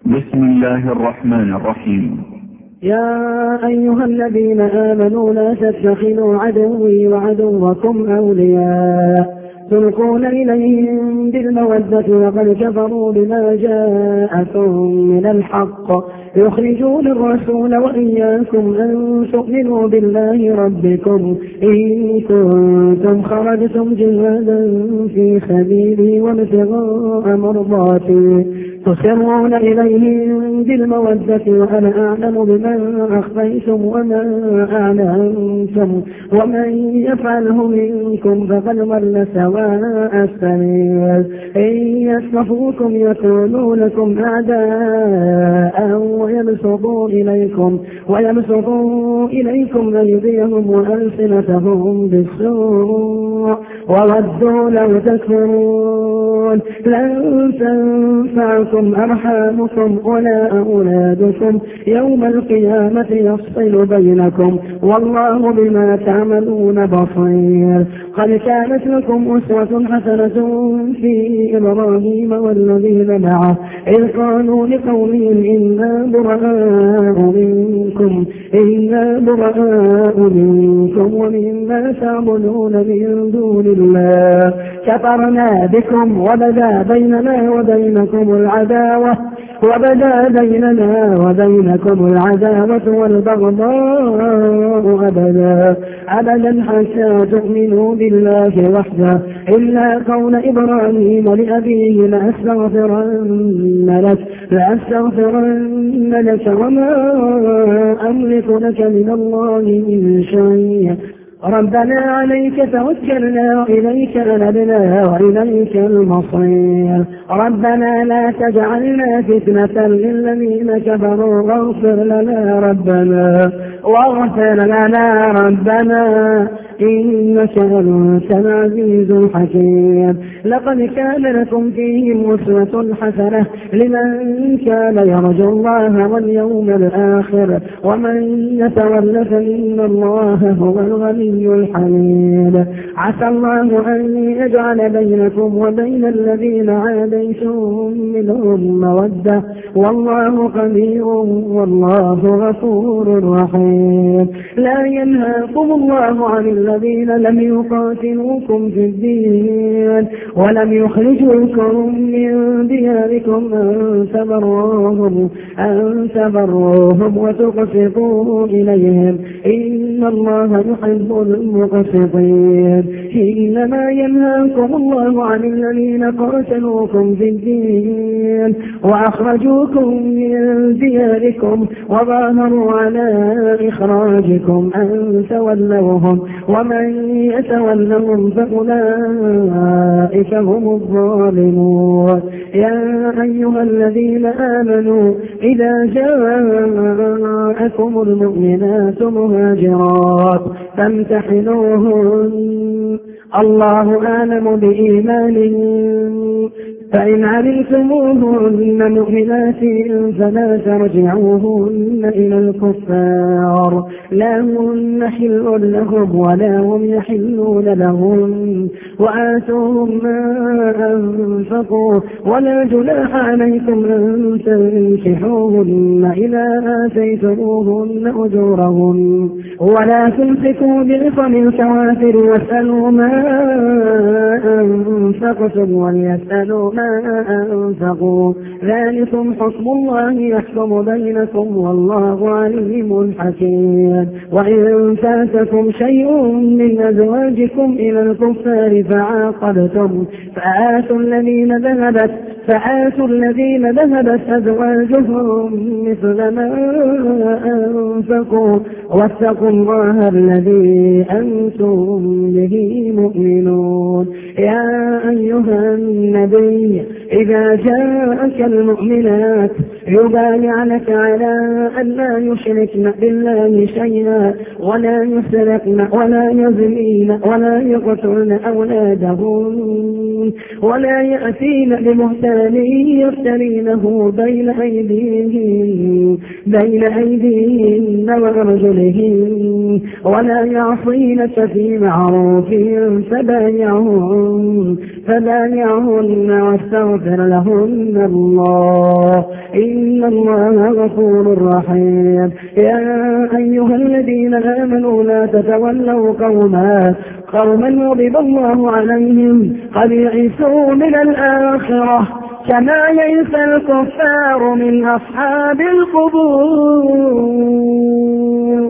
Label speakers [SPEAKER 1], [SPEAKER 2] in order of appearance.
[SPEAKER 1] بسم الله الرحمن الرحيم.
[SPEAKER 2] يا أيها الذين آمنوا لا تتخذوا عدوي وعدوكم أولياء تلقون إليهم بالمودة وقد كفروا بما جاءكم من الحق يخرجون الرسول وإياكم أن تؤمنوا بالله ربكم إن كنتم خرجتم جهادا في سبيلي وابتغاء مرضاتي تسرون إليهم بالمودة وأنا أعلم بما أخفيتم وما أعلنتم ومن يفعله منكم فقد ضل سواء السبيل إن يصفوكم يكونوا لكم أعداء ويبسطوا إليكم أيديهم وألسنتهم بالسوء وودوا لو تكفرون لن تنفعكم أرحامكم ولا أولادكم يوم القيامة يفصل بينكم والله بما تعملون بصير. قد كانت لكم أسوة حسنة في إبراهيم والذين معه إذ قالوا لقومهم إنا براء منكم ومما تعبدون من دون الله كفرنا بكم وبدا بيننا وبينكم العداوة والبغضاء أبدا حتى تؤمنوا بالله وحده إلا قول إبراهيم لأبيه لأستغفرن لك وما أملك لك من الله من شيء ربنا عليك توكلنا وإليك أنبنا وإليك المصير ربنا لا تجعلنا فتنة للذين كفروا واغفر لنا ربنا إنك أنت العزيز الحكيم. لقد كان لكم فيهم أسوة حسنة لمن كان يرجو الله واليوم الآخر ومن يتول فإن الله هو الغني الحميد. عسى الله أن يجعل بينكم وبين الذين عاديتم منهم مودة والله قدير والله غفور رحيم. لا ينهاكم الله عن الذين لم يقاتلوكم في الدين ولم يخرجوكم من دياركم أن تبروهم وتقسطوا إليهم إن الله يحب المقسطين. إنما ينهاكم الله عن الذين قاتلوكم في الدين وأخرجوكم من دياركم وظاهروا على إخراجكم أن تولوهم ومن يتولهم فأولئك هم الظالمون. يا أيها الذين آمنوا إذا جاءكم المؤمنات مهاجرات فامتحنوهن الله أعلم بإيمانهن فإن علمتموهن مؤمنات فلا ترجعوهن إلى الكفار لا هن حل لهم ولا هم يحلون لهم وآتوهم ما أنفقوا ولا جناح عليكم أن تنكحوهن إذا آتيتموهن أجورهن ولا تمسكوا بعصم الكوافر واسألوا ما أنفقتم وليسألوا ما أنفقوا ذلكم حكم الله يحكم بينكم والله عليم حكيم. وإن فاتكم شيء من أزواجكم إلى الكفار فعاقبتم فآتوا الذين ذهبت أزواجهم مثل ما أنفقوا واتقوا الله الذي أنتم به مؤمنون. يا أيها النبي إذا جاءك المؤمنات يبايعنك على أن لا يشركن بالله شيئا ولا يسرقن ولا يزنين ولا يقتلن أولادهن ولا يأتين بمهتان يفترينه بين أيديهن وأرجلهن ولا يعصينك في معروف فبايعهن واستغفر لهن الله إن إن الله غفور رحيم. يا أيها الذين آمنوا لا تتولوا قوما غضب الله عليهم قد يئسوا من الآخرة كما يئس الكفار من أصحاب القبور.